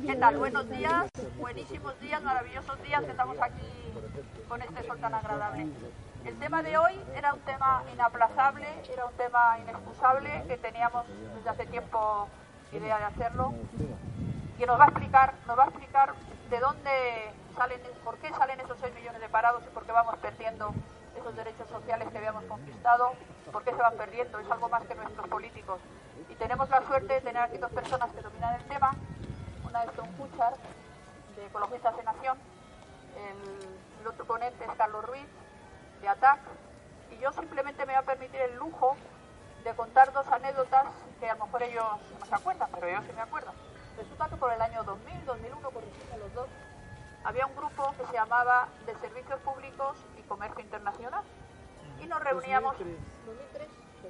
¿Qué tal? Buenos días, buenísimos días, maravillosos días que estamos aquí con este sol tan agradable. El tema de hoy era un tema inaplazable, era un tema inexcusable que teníamos desde hace tiempo idea de hacerlo, que nos va a explicar de dónde salen, por qué salen esos 6 millones de parados y por qué vamos perdiendo esos derechos sociales que habíamos conquistado, por qué se van perdiendo, es algo más que nuestros políticos. Y tenemos la suerte de tener aquí dos personas que dominan el tema. Una es Tom Cuchar, de Ecologistas en Acción, el otro ponente es Carlos Ruiz, de ATAC, y yo simplemente me voy a permitir el lujo de contar dos anécdotas que a lo mejor ellos no se acuerdan, pero yo sí me acuerdo. Resulta que por el año 2000, 2001, corrígeme los dos, había un grupo que se llamaba de Servicios Públicos y Comercio Internacional, y nos reuníamos... 2003.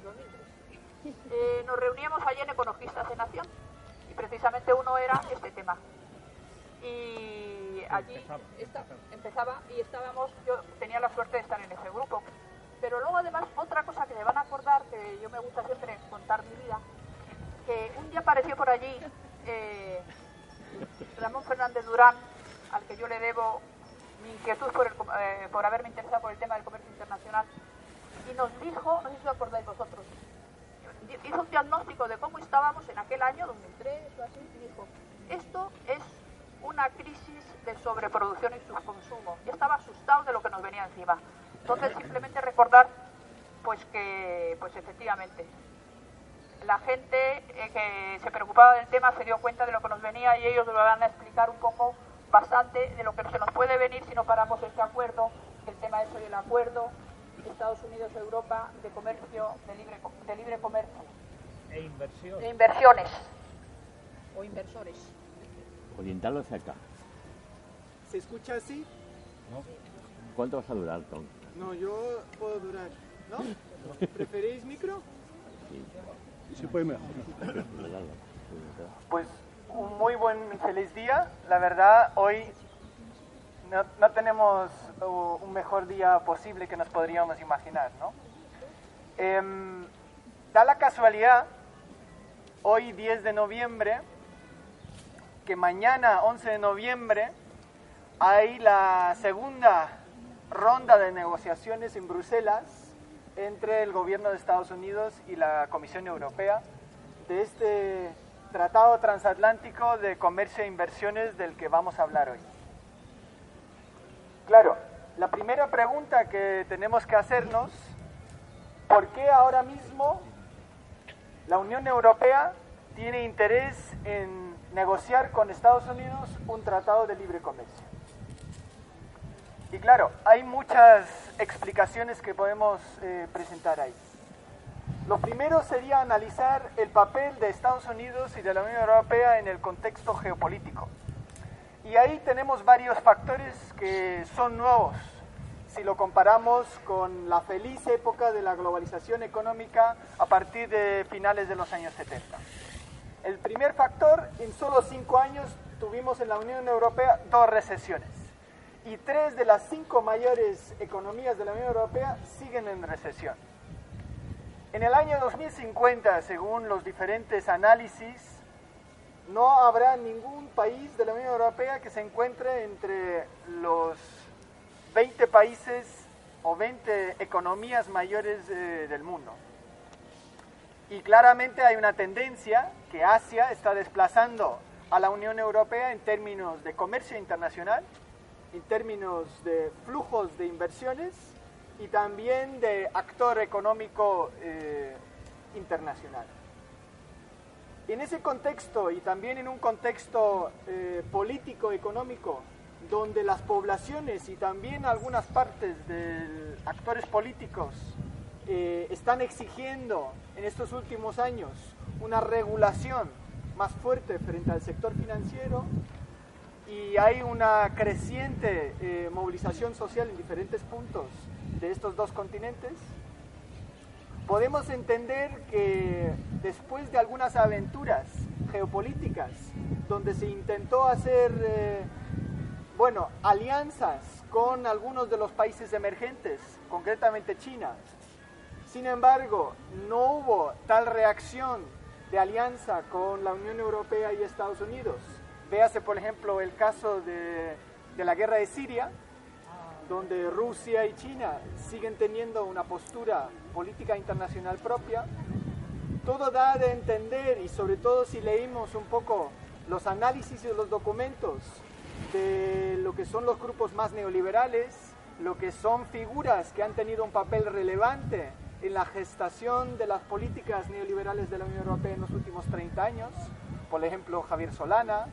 Nos reuníamos allí en Ecologistas en Acción, y precisamente uno era este tema. Y allí empezaba y estábamos, yo tenía la suerte de estar en ese grupo. Pero luego además otra cosa que me van a acordar, que yo me gusta siempre contar mi vida, que un día apareció por allí Ramón Fernández Durán, al que yo le debo mi inquietud por haberme interesado por el tema del comercio internacional, y nos dijo, no sé si os acordáis vosotros, hizo un diagnóstico de cómo estábamos en aquel año, 2003 o así, y dijo, esto es una crisis de sobreproducción y subconsumo. Y estaba asustado de lo que nos venía encima. Entonces, simplemente recordar, pues que, pues efectivamente, la gente que se preocupaba del tema se dio cuenta de lo que nos venía y ellos lo van a explicar un poco bastante de lo que se nos puede venir si no paramos este acuerdo, el tema es hoy el acuerdo Estados Unidos-Europa de comercio, de libre comercio. E inversión. De inversiones. O inversores. Orientarlo hacia acá. ¿Se escucha así? ¿No? ¿Cuánto vas a durar, Tom? No, yo puedo durar. ¿No? ¿Preferís micro? Sí. Sí, puede mejor. Pues un muy buen y feliz día. La verdad, hoy no tenemos un mejor día posible que nos podríamos imaginar, ¿no? Da la casualidad, hoy 10 de noviembre, que mañana 11 de noviembre hay la segunda ronda de negociaciones en Bruselas entre el gobierno de Estados Unidos y la Comisión Europea de este Tratado Transatlántico de Comercio e Inversiones del que vamos a hablar hoy. Claro, la primera pregunta que tenemos que hacernos, ¿por qué ahora mismo la Unión Europea tiene interés en negociar con Estados Unidos un tratado de libre comercio? Y claro, hay muchas explicaciones que podemos presentar ahí. Lo primero sería analizar el papel de Estados Unidos y de la Unión Europea en el contexto geopolítico. Y ahí tenemos varios factores que son nuevos si lo comparamos con la feliz época de la globalización económica a partir de finales de los años 70. El primer factor, en solo 5 años tuvimos en la Unión Europea 2 recesiones y 3 de las 5 mayores economías de la Unión Europea siguen en recesión. En el año 2050, según los diferentes análisis, no habrá ningún país de la Unión Europea que se encuentre entre los 20 países o 20 economías mayores del mundo. Y claramente hay una tendencia que Asia está desplazando a la Unión Europea en términos de comercio internacional, en términos de flujos de inversiones y también de actor económico internacional. En ese contexto y también en un contexto político-económico donde las poblaciones y también algunas partes de actores políticos están exigiendo en estos últimos años una regulación más fuerte frente al sector financiero y hay una creciente movilización social en diferentes puntos de estos dos continentes, podemos entender que después de algunas aventuras geopolíticas donde se intentó hacer alianzas con algunos de los países emergentes, concretamente China, sin embargo no hubo tal reacción de alianza con la Unión Europea y Estados Unidos Véase, por ejemplo, el caso de la guerra de Siria, donde Rusia y China siguen teniendo una postura política internacional propia. Todo da de entender, y sobre todo si leímos un poco los análisis y los documentos de lo que son los grupos más neoliberales, lo que son figuras que han tenido un papel relevante en la gestación de las políticas neoliberales de la Unión Europea en los últimos 30 años, por ejemplo Javier Solana,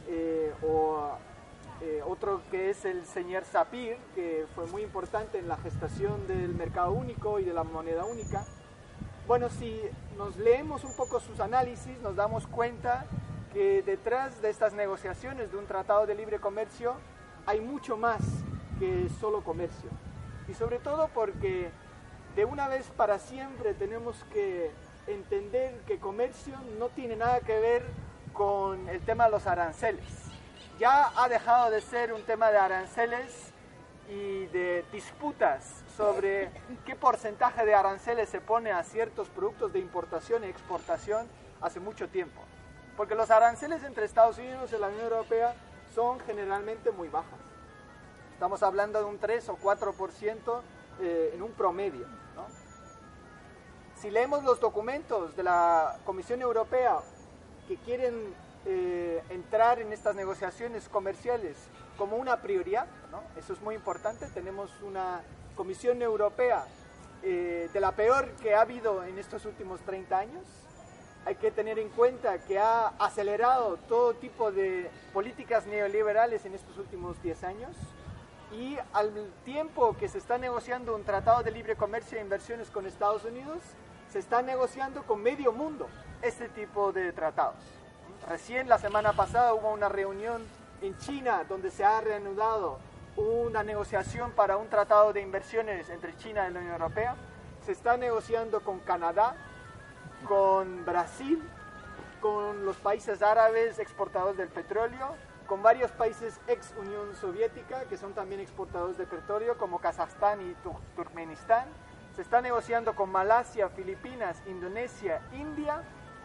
otro que es el señor Sapir, que fue muy importante en la gestación del mercado único y de la moneda única. Bueno, si nos leemos un poco sus análisis, nos damos cuenta que detrás de estas negociaciones de un tratado de libre comercio hay mucho más que solo comercio. Y sobre todo porque de una vez para siempre tenemos que entender que comercio no tiene nada que ver con el tema de los aranceles. Ya ha dejado de ser un tema de aranceles y de disputas sobre qué porcentaje de aranceles se pone a ciertos productos de importación y exportación hace mucho tiempo. Porque los aranceles entre Estados Unidos y la Unión Europea son generalmente muy bajas. Estamos hablando de un 3 o 4% en un promedio, ¿no? Si leemos los documentos de la Comisión Europea que quieren entrar en estas negociaciones comerciales como una prioridad, ¿no? Eso es muy importante. Tenemos una Comisión Europea de la peor que ha habido en estos últimos 30 años. Hay que tener en cuenta que ha acelerado todo tipo de políticas neoliberales en estos últimos 10 años, y al tiempo que se está negociando un tratado de libre comercio e inversiones con Estados Unidos, se está negociando con medio mundo este tipo de tratados. Recién la semana pasada hubo una reunión en China donde se ha reanudado una negociación para un tratado de inversiones entre China y la Unión Europea. Se está negociando con Canadá, con Brasil, con los países árabes exportadores del petróleo, con varios países ex Unión Soviética que son también exportadores de petróleo, como Kazajstán y Turkmenistán. Se está negociando con Malasia, Filipinas, Indonesia, India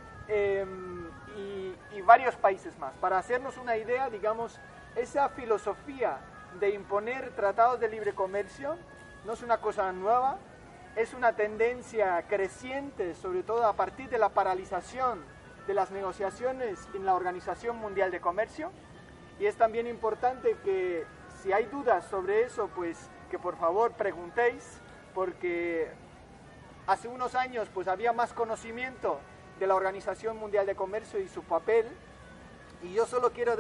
y varios países más. Para hacernos una idea, digamos, esa filosofía de imponer tratados de libre comercio no es una cosa nueva, es una tendencia creciente, sobre todo a partir de la paralización de las negociaciones en la Organización Mundial de Comercio. Y es también importante que si hay dudas sobre eso, pues que por favor preguntéis, porque hace unos años pues había más conocimiento de la Organización Mundial de Comercio y su papel, y yo solo quiero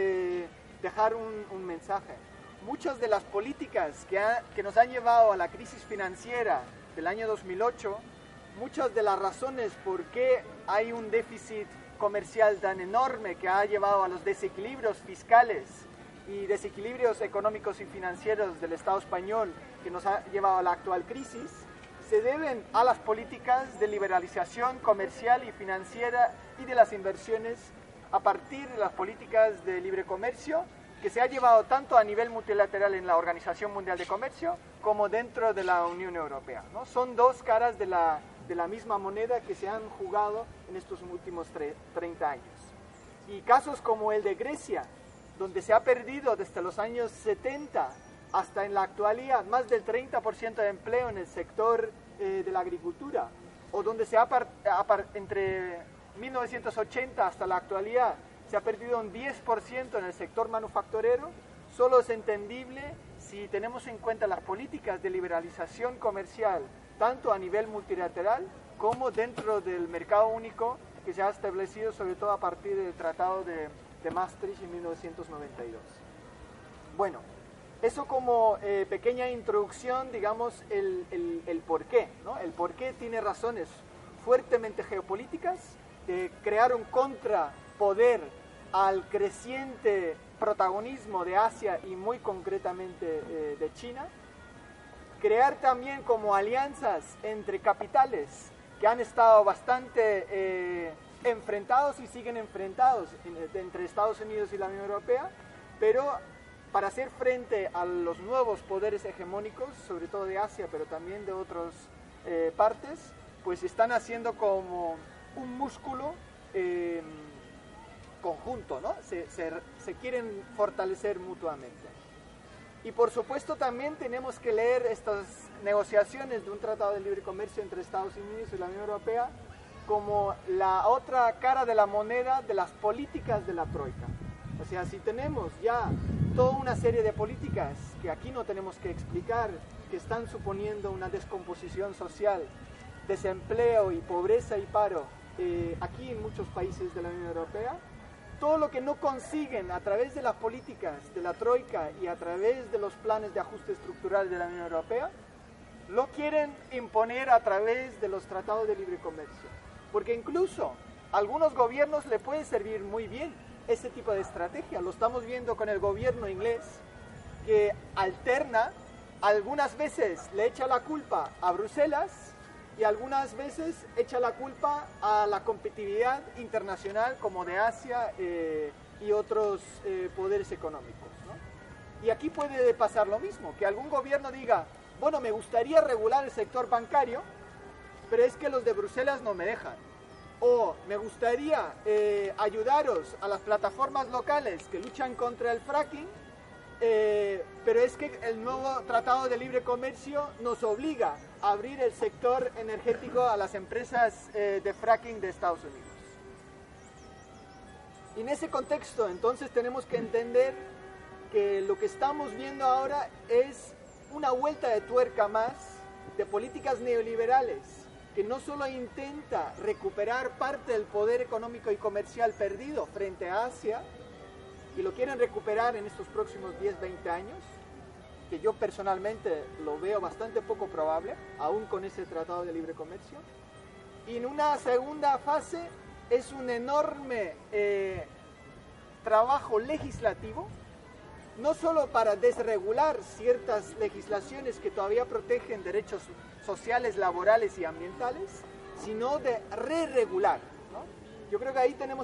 dejar un mensaje. Muchas de las políticas que nos han llevado a la crisis financiera del año 2008, muchas de las razones por qué hay un déficit comercial tan enorme que ha llevado a los desequilibrios fiscales y desequilibrios económicos y financieros del Estado español que nos ha llevado a la actual crisis, se deben a las políticas de liberalización comercial y financiera y de las inversiones a partir de las políticas de libre comercio que se ha llevado tanto a nivel multilateral en la Organización Mundial de Comercio como dentro de la Unión Europea, ¿no? Son dos caras de la misma moneda que se han jugado en estos últimos 30 años. Y casos como el de Grecia, donde se ha perdido desde los años 70 hasta en la actualidad más del 30% de empleo en el sector de la agricultura, o donde entre 1980 hasta la actualidad se ha perdido un 10% en el sector manufacturero, solo es entendible si tenemos en cuenta las políticas de liberalización comercial, tanto a nivel multilateral como dentro del mercado único que se ha establecido sobre todo a partir del Tratado de Maastricht en 1992. Bueno, eso como pequeña introducción, digamos, el porqué, ¿no? El porqué tiene razones fuertemente geopolíticas, de crear un contrapoder al creciente protagonismo de Asia y muy concretamente de China. Crear también como alianzas entre capitales que han estado bastante enfrentados y siguen enfrentados entre Estados Unidos y la Unión Europea, pero para hacer frente a los nuevos poderes hegemónicos, sobre todo de Asia, pero también de otras partes, pues están haciendo como un músculo conjunto, ¿no? Se quieren fortalecer mutuamente. Y por supuesto también tenemos que leer estas negociaciones de un tratado de libre comercio entre Estados Unidos y la Unión Europea como la otra cara de la moneda de las políticas de la troika. O sea, si tenemos ya toda una serie de políticas que aquí no tenemos que explicar, que están suponiendo una descomposición social, desempleo y pobreza y paro aquí en muchos países de la Unión Europea, todo lo que no consiguen a través de las políticas de la troika y a través de los planes de ajuste estructural de la Unión Europea, lo quieren imponer a través de los tratados de libre comercio. Porque incluso a algunos gobiernos le puede servir muy bien ese tipo de estrategia. Lo estamos viendo con el gobierno inglés, que alterna, algunas veces le echa la culpa a Bruselas y algunas veces echa la culpa a la competitividad internacional como de Asia y otros poderes económicos, ¿no? Y aquí puede pasar lo mismo, que algún gobierno diga, bueno, me gustaría regular el sector bancario, pero es que los de Bruselas no me dejan. O me gustaría ayudaros a las plataformas locales que luchan contra el fracking, pero es que el nuevo Tratado de Libre Comercio nos obliga a abrir el sector energético a las empresas de fracking de Estados Unidos. Y en ese contexto, entonces, tenemos que entender que lo que estamos viendo ahora es una vuelta de tuerca más de políticas neoliberales que no solo intenta recuperar parte del poder económico y comercial perdido frente a Asia, y lo quieren recuperar en estos próximos 10, 20 años, que yo personalmente lo veo bastante poco probable, aún con ese tratado de libre comercio. Y en una segunda fase es un enorme trabajo legislativo, no solo para desregular ciertas legislaciones que todavía protegen derechos sociales, laborales y ambientales, sino de re-regular, ¿no? Yo creo que ahí tenemos